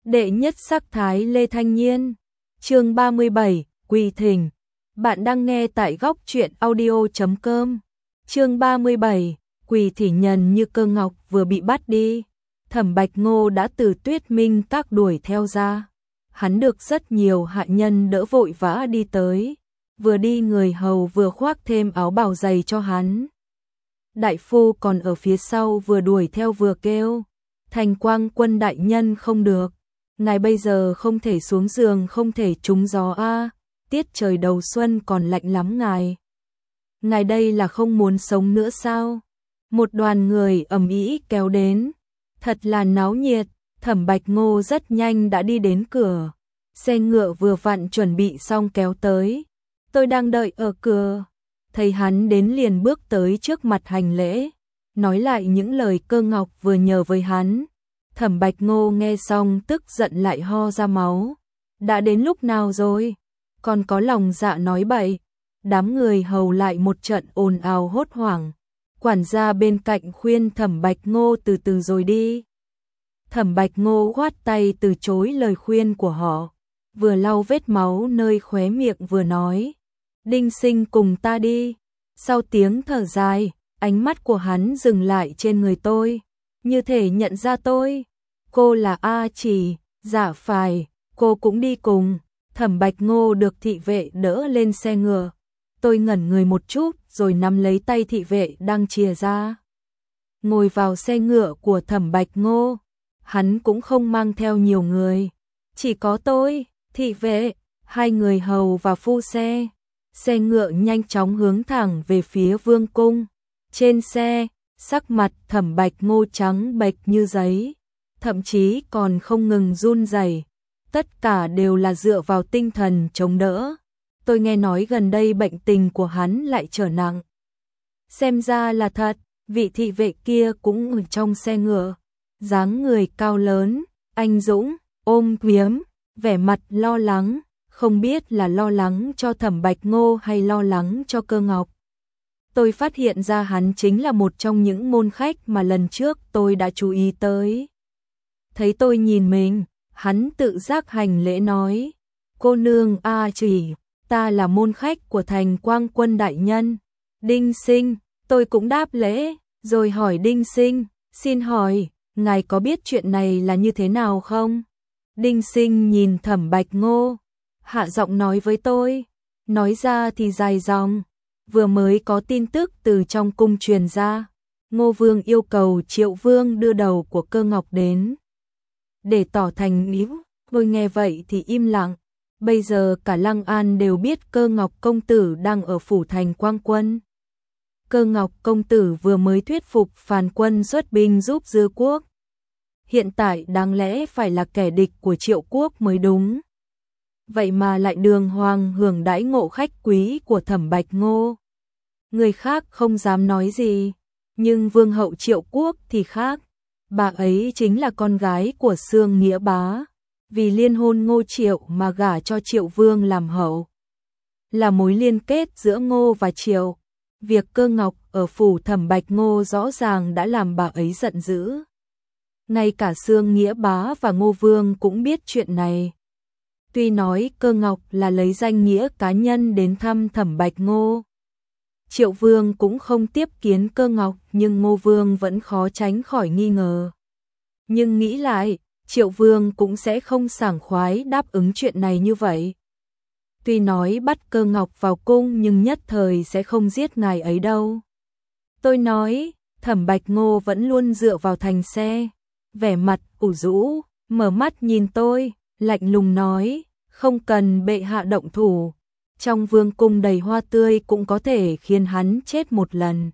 Đệ nhất sắc thái Lê Thanh Nhiên. Chương 37, Quỳ Thỉnh. Bạn đang nghe tại góc truyện audio.com. Chương 37, Quỳ Thỉnh. Nhân như Cơ Ngọc vừa bị bắt đi, Thẩm Bạch Ngô đã từ Tuyết Minh Các đuổi theo ra. Hắn được rất nhiều hạ nhân đỡ vội vã đi tới, vừa đi người hầu vừa khoác thêm áo bào dày cho hắn. Đại phu còn ở phía sau vừa đuổi theo vừa kêu: Thành Quang Quân đại nhân không được, ngài bây giờ không thể xuống giường, không thể trúng gió a, tiết trời đầu xuân còn lạnh lắm ngài. Ngài đây là không muốn sống nữa sao? Một đoàn người ầm ĩ kéo đến, thật là náo nhiệt. Thẩm Bạch Ngô rất nhanh đã đi đến cửa, xe ngựa vừa vặn chuẩn bị xong kéo tới. Tôi đang đợi ở cửa, thấy hắn đến liền bước tới trước mặt hành lễ, nói lại những lời Cơ Ngọc vừa nhờ với hắn. Thẩm Bạch Ngô nghe xong tức giận lại ho ra máu. Đã đến lúc nào rồi, còn có lòng dạ nói bậy. Đám người hầu lại một trận ồn ào hốt hoảng. Quản gia bên cạnh khuyên Thẩm Bạch Ngô từ từ rồi đi. Thẩm Bạch Ngô khoát tay từ chối lời khuyên của họ, vừa lau vết máu nơi khóe miệng vừa nói: Đinh Sinh cùng ta đi. Sau tiếng thở dài, ánh mắt của hắn dừng lại trên người tôi, như thể nhận ra tôi. Cô là A Chỉ? Dạ phải, cô cũng đi cùng. Thẩm Bạch Ngô được thị vệ đỡ lên xe ngựa. Tôi ngẩn người một chút rồi nắm lấy tay thị vệ đang chìa ra, ngồi vào xe ngựa của Thẩm Bạch Ngô. Hắn cũng không mang theo nhiều người, chỉ có tôi, thị vệ, hai người hầu và phu xe. Xe ngựa nhanh chóng hướng thẳng về phía vương cung. Trên xe, sắc mặt Thẩm Bạch Ngô trắng bệch như giấy, thậm chí còn không ngừng run rẩy. Tất cả đều là dựa vào tinh thần chống đỡ. Tôi nghe nói gần đây bệnh tình của hắn lại trở nặng. Xem ra là thật. Vị thị vệ kia cũng ở trong xe ngựa, dáng người cao lớn, anh dũng, ôm kiếm, vẻ mặt lo lắng, không biết là lo lắng cho Thẩm Bạch Ngô hay lo lắng cho Cơ Ngọc. Tôi phát hiện ra hắn chính là một trong những môn khách mà lần trước tôi đã chú ý tới. Thấy tôi nhìn mình, hắn tự giác hành lễ nói: Cô nương A Chỉ, ta là môn khách của Thành Quang Quân đại nhân. Đinh Sinh. Tôi cũng đáp lễ, rồi hỏi Đinh Sinh: Xin hỏi, ngài có biết chuyện này là như thế nào không? Đinh Sinh nhìn Thẩm Bạch Ngô, hạ giọng nói với tôi. Nói ra thì dài dòng. Vừa mới có tin tức từ trong cung truyền ra, Ngô Vương yêu cầu Triệu Vương đưa đầu của Cơ Ngọc đến, để tỏ thành ý. Tôi nghe vậy thì im lặng. Bây giờ cả Lăng An đều biết Cơ Ngọc công tử đang ở phủ Thành Quang Quân. Cơ Ngọc công tử vừa mới thuyết phục phàn quân xuất binh giúp Dư quốc, hiện tại đáng lẽ phải là kẻ địch của Triệu quốc mới đúng. Vậy mà lại đường hoàng hưởng đãi ngộ khách quý của Thẩm Bạch Ngô. Người khác không dám nói gì, nhưng vương hậu Triệu quốc thì khác. Bà ấy chính là con gái của Xương Nghĩa Bá, vì liên hôn Ngô Triệu mà gả cho Triệu Vương làm hậu, là mối liên kết giữa Ngô và Triệu. Việc Cơ Ngọc ở phủ Thẩm Bạch Ngô rõ ràng đã làm bà ấy giận dữ. Ngay cả Xương Nghĩa Bá và Ngô Vương cũng biết chuyện này. Tuy nói Cơ Ngọc là lấy danh nghĩa cá nhân đến thăm Thẩm Bạch Ngô, Triệu Vương cũng không tiếp kiến Cơ Ngọc, nhưng Ngô Vương vẫn khó tránh khỏi nghi ngờ. Nhưng nghĩ lại, Triệu Vương cũng sẽ không sảng khoái đáp ứng chuyện này như vậy. Tuy nói bắt Cơ Ngọc vào cung nhưng nhất thời sẽ không giết ngài ấy đâu. Tôi nói. Thẩm Bạch Ngô vẫn luôn dựa vào thành xe, vẻ mặt ủ rũ, mở mắt nhìn tôi, lạnh lùng nói: Không cần bệ hạ động thủ, trong vương cung đầy hoa tươi cũng có thể khiến hắn chết một lần.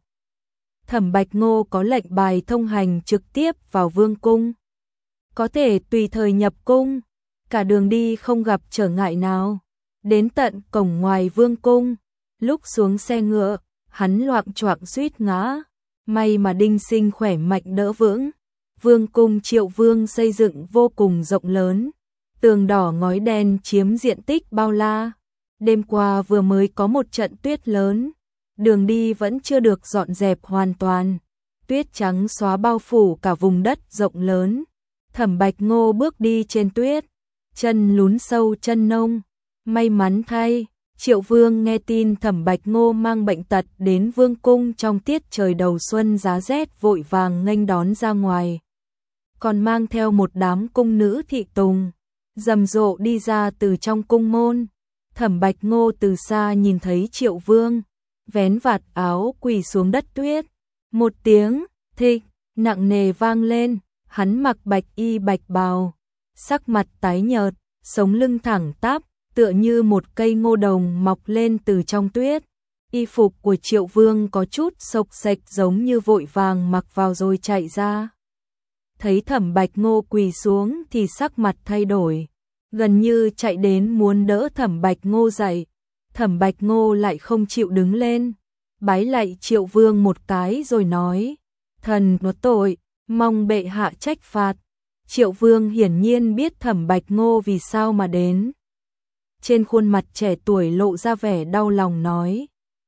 Thẩm Bạch Ngô có lệnh bài thông hành trực tiếp vào vương cung, có thể tùy thời nhập cung, cả đường đi không gặp trở ngại nào. Đến tận cổng ngoài vương cung, lúc xuống xe ngựa, hắn loạng choạng suýt ngã. May mà Đinh Sinh khỏe mạnh đỡ vững. Vương cung Triệu Vương xây dựng vô cùng rộng lớn, tường đỏ ngói đen chiếm diện tích bao la. Đêm qua vừa mới có một trận tuyết lớn, đường đi vẫn chưa được dọn dẹp hoàn toàn. Tuyết trắng xóa bao phủ cả vùng đất rộng lớn. Thẩm Bạch Ngô bước đi trên tuyết, chân lún sâu chân nông. May mắn thay, Triệu Vương nghe tin Thẩm Bạch Ngô mang bệnh tật đến vương cung trong tiết trời đầu xuân giá rét, vội vàng nghênh đón ra ngoài. Còn mang theo một đám cung nữ thị tùng, rầm rộ đi ra từ trong cung môn. Thẩm Bạch Ngô từ xa nhìn thấy Triệu Vương, vén vạt áo quỳ xuống đất tuyết. Một tiếng thịch nặng nề vang lên, hắn mặc bạch y bạch bào, sắc mặt tái nhợt, sống lưng thẳng tắp, tựa như một cây ngô đồng mọc lên từ trong tuyết. Y phục của Triệu Vương có chút xộc xệch, giống như vội vàng mặc vào rồi chạy ra. Thấy Thẩm Bạch Ngô quỳ xuống thì sắc mặt thay đổi, gần như chạy đến muốn đỡ Thẩm Bạch Ngô dậy. Thẩm Bạch Ngô lại không chịu đứng lên, bái lạy Triệu Vương một cái rồi nói: "Thần có tội, mong bệ hạ trách phạt." Triệu Vương hiển nhiên biết Thẩm Bạch Ngô vì sao mà đến. Trên khuôn mặt trẻ tuổi lộ ra vẻ đau lòng nói: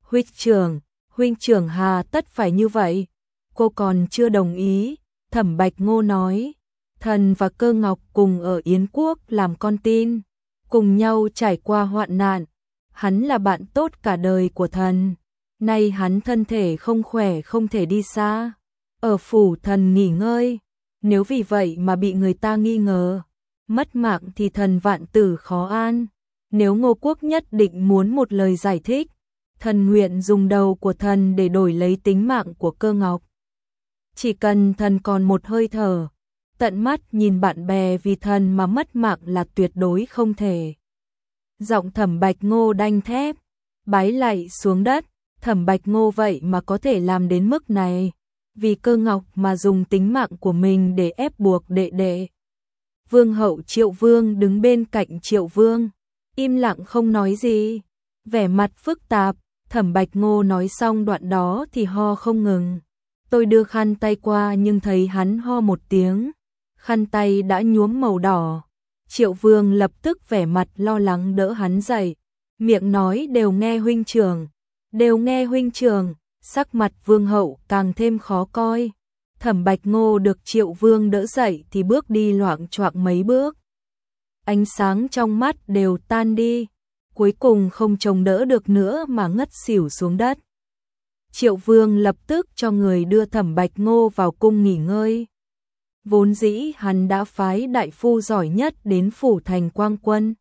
huynh trưởng hà tất phải như vậy, cô còn chưa đồng ý." Thẩm Bạch Ngô nói: "Thần và Cơ Ngọc cùng ở Yến Quốc làm con tin, cùng nhau trải qua hoạn nạn, hắn là bạn tốt cả đời của thần. Nay hắn thân thể không khỏe, không thể đi xa, ở phủ thần nghỉ ngơi, nếu vì vậy mà bị người ta nghi ngờ, mất mạng thì thần vạn tử khó an. Nếu Ngô Quốc nhất định muốn một lời giải thích, thần nguyện dùng đầu của thần để đổi lấy tính mạng của Cơ Ngọc. Chỉ cần thần còn một hơi thở, tận mắt nhìn bạn bè vì thần mà mất mạng là tuyệt đối không thể." Giọng Thẩm Bạch Ngô đanh thép, bái lạy xuống đất. Thẩm Bạch Ngô vậy mà có thể làm đến mức này, vì Cơ Ngọc mà dùng tính mạng của mình để ép buộc đệ đệ. Vương hậu Triệu Vương đứng bên cạnh Triệu Vương, im lặng không nói gì, vẻ mặt phức tạp. Thẩm Bạch Ngô nói xong đoạn đó thì ho không ngừng. Tôi đưa khăn tay qua nhưng thấy hắn ho một tiếng, khăn tay đã nhuốm màu đỏ. Triệu Vương lập tức vẻ mặt lo lắng đỡ hắn dậy, miệng nói: "Đều nghe huynh trưởng, đều nghe huynh trưởng." Sắc mặt Vương hậu càng thêm khó coi. Thẩm Bạch Ngô được Triệu Vương đỡ dậy thì bước đi loạng choạng mấy bước, ánh sáng trong mắt đều tan đi, cuối cùng không chống đỡ được nữa mà ngất xỉu xuống đất. Triệu Vương lập tức cho người đưa Thẩm Bạch Ngô vào cung nghỉ ngơi. Vốn dĩ hắn đã phái đại phu giỏi nhất đến phủ thành Quang Quân,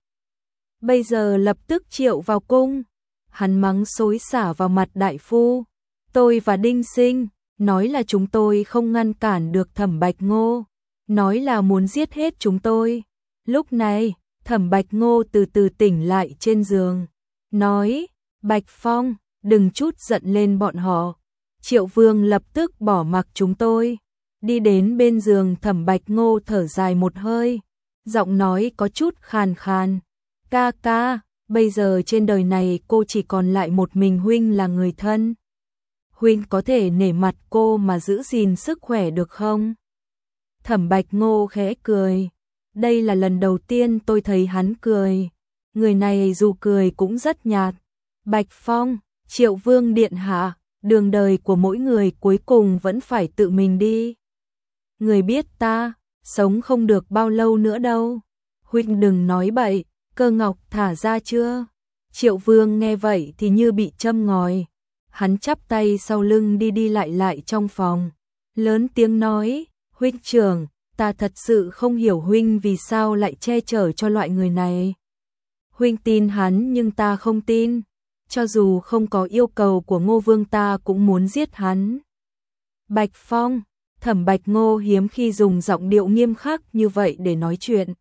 bây giờ lập tức triệu vào cung. Hắn mắng xối xả vào mặt đại phu: "Tôi và Đinh Sinh nói là chúng tôi không ngăn cản được Thẩm Bạch Ngô, nói là muốn giết hết chúng tôi." Lúc này, Thẩm Bạch Ngô từ từ tỉnh lại trên giường, nói: "Bạch Phong, đừng chút giận lên bọn họ." Triệu Vương lập tức bỏ mặc chúng tôi, đi đến bên giường Thẩm Bạch Ngô thở dài một hơi, giọng nói có chút khàn khàn: "Ca ca, bây giờ trên đời này cô chỉ còn lại một mình huynh là người thân. Huynh có thể nể mặt cô mà giữ gìn sức khỏe được không?" Thẩm Bạch Ngô khẽ cười. Đây là lần đầu tiên tôi thấy hắn cười. Người này dù cười cũng rất nhạt. "Bạch Phong, Triệu Vương điện hạ, đường đời của mỗi người cuối cùng vẫn phải tự mình đi. Người biết ta, sống không được bao lâu nữa đâu. Huynh đừng nói bậy, Cơ Ngọc thả ra chưa?" Triệu Vương nghe vậy thì như bị châm ngòi. Hắn chắp tay sau lưng đi đi lại lại trong phòng, lớn tiếng nói: "Huynh trưởng, ta thật sự không hiểu huynh vì sao lại che chở cho loại người này. Huynh tin hắn nhưng ta không tin. Cho dù không có yêu cầu của Ngô Vương ta cũng muốn giết hắn." "Bạch Phong." Thẩm Bạch Ngô hiếm khi dùng giọng điệu nghiêm khắc như vậy để nói chuyện.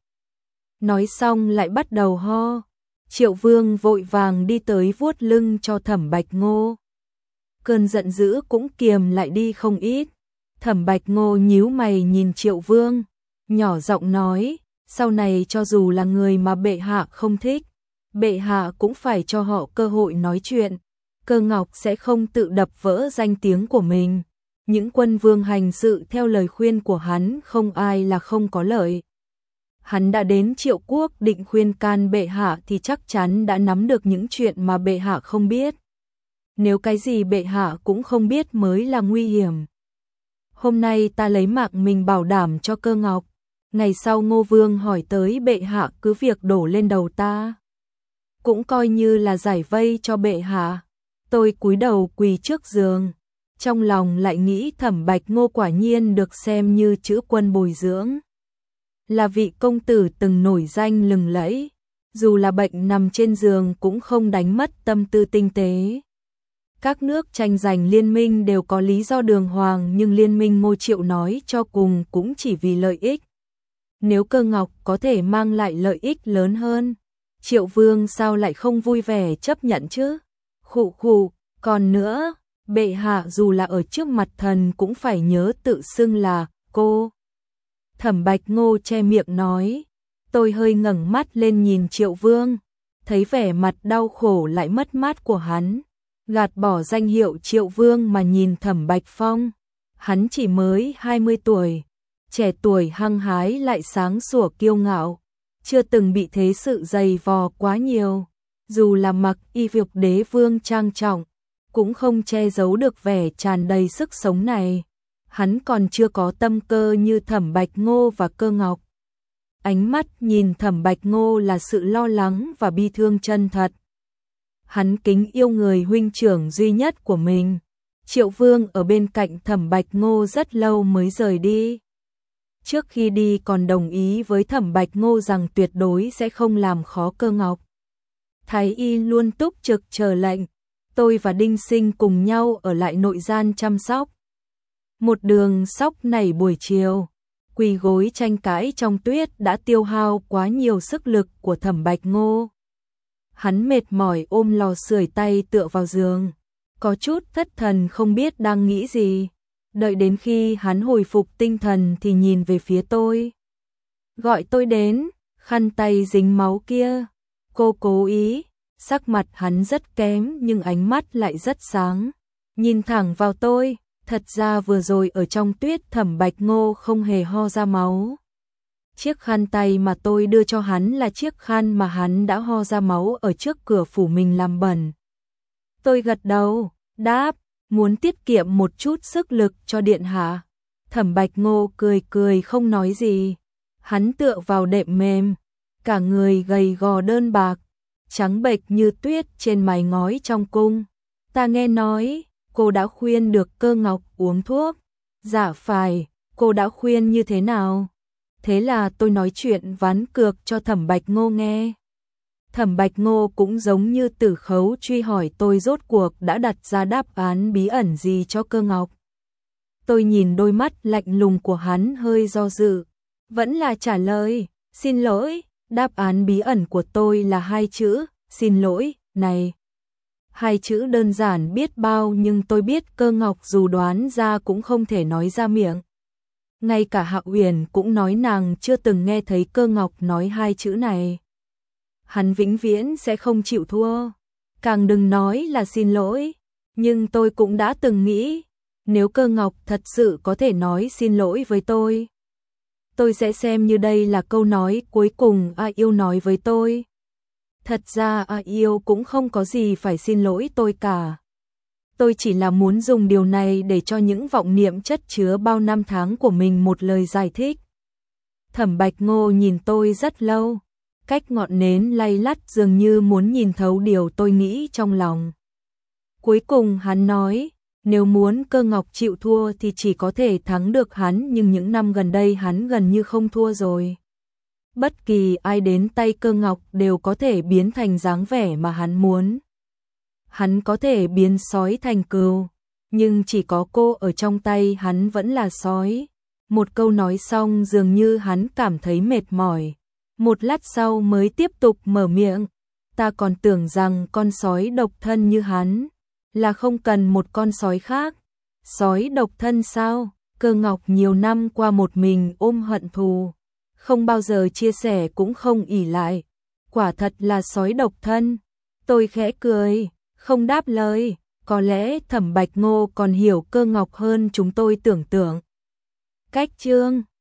Nói xong lại bắt đầu ho. Triệu Vương vội vàng đi tới vuốt lưng cho Thẩm Bạch Ngô. Cơn giận dữ cũng kiềm lại đi không ít. Thẩm Bạch Ngô nhíu mày nhìn Triệu Vương, nhỏ giọng nói: "Sau này cho dù là người mà bệ hạ không thích, bệ hạ cũng phải cho họ cơ hội nói chuyện. Cơ Ngọc sẽ không tự đập vỡ danh tiếng của mình. Những quân vương hành sự theo lời khuyên của hắn không ai là không có lợi. Hắn đã đến Triệu Quốc định khuyên can bệ hạ thì chắc chắn đã nắm được những chuyện mà bệ hạ không biết. Nếu cái gì bệ hạ cũng không biết mới là nguy hiểm. Hôm nay ta lấy mạng mình bảo đảm cho Cơ Ngọc, Ngày sau Ngô Vương hỏi tới bệ hạ cứ việc đổ lên đầu ta. Cũng coi như là giải vây cho bệ hạ. Tôi cúi đầu quỳ trước giường. Trong lòng lại nghĩ Thẩm Bạch Ngô quả nhiên được xem như chữ quân bồi dưỡng. Là vị công tử từng nổi danh lừng lẫy. Dù là bệnh nằm trên giường cũng không đánh mất tâm tư tinh tế. Các nước tranh giành liên minh đều có lý do đường hoàng, nhưng liên minh Ngô Triệu nói cho cùng cũng chỉ vì lợi ích. Nếu Cơ Ngọc có thể mang lại lợi ích lớn hơn, Triệu Vương sao lại không vui vẻ chấp nhận chứ? Khụ khụ, còn nữa, bệ hạ dù là ở trước mặt thần cũng phải nhớ tự xưng là cô. Thẩm Bạch Ngô che miệng nói. Tôi hơi ngẩng mắt lên nhìn Triệu Vương, thấy vẻ mặt đau khổ lại mất mát của hắn, gạt bỏ danh hiệu Triệu Vương mà nhìn Thẩm Bạch Phong. Hắn chỉ mới 20 tuổi, trẻ tuổi hăng hái lại sáng sủa kiêu ngạo, chưa từng bị thế sự dày vò quá nhiều. Dù là mặc y phục đế vương trang trọng, cũng không che giấu được vẻ tràn đầy sức sống này. Hắn còn chưa có tâm cơ như Thẩm Bạch Ngô và Cơ Ngọc. Ánh mắt nhìn Thẩm Bạch Ngô là sự lo lắng và bi thương chân thật. Hắn kính yêu người huynh trưởng duy nhất của mình. Triệu Vương ở bên cạnh Thẩm Bạch Ngô rất lâu mới rời đi. Trước khi đi còn đồng ý với Thẩm Bạch Ngô rằng tuyệt đối sẽ không làm khó Cơ Ngọc. Thái y luôn túc trực chờ lệnh. Tôi và Đinh Sinh cùng nhau ở lại nội gian chăm sóc. Một đường sóc nảy buổi chiều, quỳ gối tranh cãi trong tuyết đã tiêu hao quá nhiều sức lực của Thẩm Bạch Ngô. Hắn mệt mỏi ôm lò sưởi tay tựa vào giường, có chút thất thần không biết đang nghĩ gì. Đợi đến khi hắn hồi phục tinh thần thì nhìn về phía tôi. Gọi tôi đến, khăn tay dính máu kia. Cô cố ý, sắc mặt hắn rất kém nhưng ánh mắt lại rất sáng. Nhìn thẳng vào tôi, thật ra vừa rồi ở trong tuyết Thẩm Bạch Ngô không hề ho ra máu. Chiếc khăn tay mà tôi đưa cho hắn là chiếc khăn mà hắn đã ho ra máu ở trước cửa phủ mình làm bẩn. Tôi gật đầu, đáp, muốn tiết kiệm một chút sức lực cho điện hạ. Thẩm Bạch Ngô cười cười không nói gì. Hắn tựa vào đệm mềm, cả người gầy gò đơn bạc, trắng bệch như tuyết trên mái ngói trong cung. Ta nghe nói, cô đã khuyên được Cơ Ngọc uống thuốc. Dạ phải, cô đã khuyên như thế nào? Thế là tôi nói chuyện ván cược cho Thẩm Bạch Ngô nghe. Thẩm Bạch Ngô cũng giống như Tử Khấu truy hỏi tôi rốt cuộc đã đặt ra đáp án bí ẩn gì cho Cơ Ngọc. Tôi nhìn đôi mắt lạnh lùng của hắn hơi do dự, vẫn là trả lời, xin lỗi, đáp án bí ẩn của tôi là 2 chữ, xin lỗi, này. 2 chữ đơn giản biết bao nhưng tôi biết Cơ Ngọc dù đoán ra cũng không thể nói ra miệng. Ngay cả Hạ Uyển cũng nói nàng chưa từng nghe thấy Cơ Ngọc nói 2 chữ này. Hắn vĩnh viễn sẽ không chịu thua, càng đừng nói là xin lỗi. Nhưng tôi cũng đã từng nghĩ, nếu Cơ Ngọc thật sự có thể nói xin lỗi với tôi sẽ xem như đây là câu nói cuối cùng A Yêu nói với tôi. Thật ra A Yêu cũng không có gì phải xin lỗi tôi cả. Tôi chỉ là muốn dùng điều này để cho những vọng niệm chất chứa bao năm tháng của mình một lời giải thích. Thẩm Bạch Ngô nhìn tôi rất lâu, cách ngọn nến lay lắt dường như muốn nhìn thấu điều tôi nghĩ trong lòng. Cuối cùng hắn nói, nếu muốn Cơ Ngọc chịu thua thì chỉ có thể thắng được hắn, nhưng những năm gần đây hắn gần như không thua rồi. Bất kỳ ai đến tay Cơ Ngọc đều có thể biến thành dáng vẻ mà hắn muốn. Hắn có thể biến sói thành cừu, nhưng chỉ có cô ở trong tay hắn vẫn là sói. Một câu nói xong dường như hắn cảm thấy mệt mỏi. Một lát sau mới tiếp tục mở miệng. Ta còn tưởng rằng con sói độc thân như hắn là không cần một con sói khác. Sói độc thân sao? Cơ Ngọc nhiều năm qua một mình ôm hận thù, không bao giờ chia sẻ cũng không ỷ lại. Quả thật là sói độc thân. Tôi khẽ cười, không đáp lời. Có lẽ Thẩm Bạch Ngô còn hiểu Cơ Ngọc hơn chúng tôi tưởng tượng. Cách chương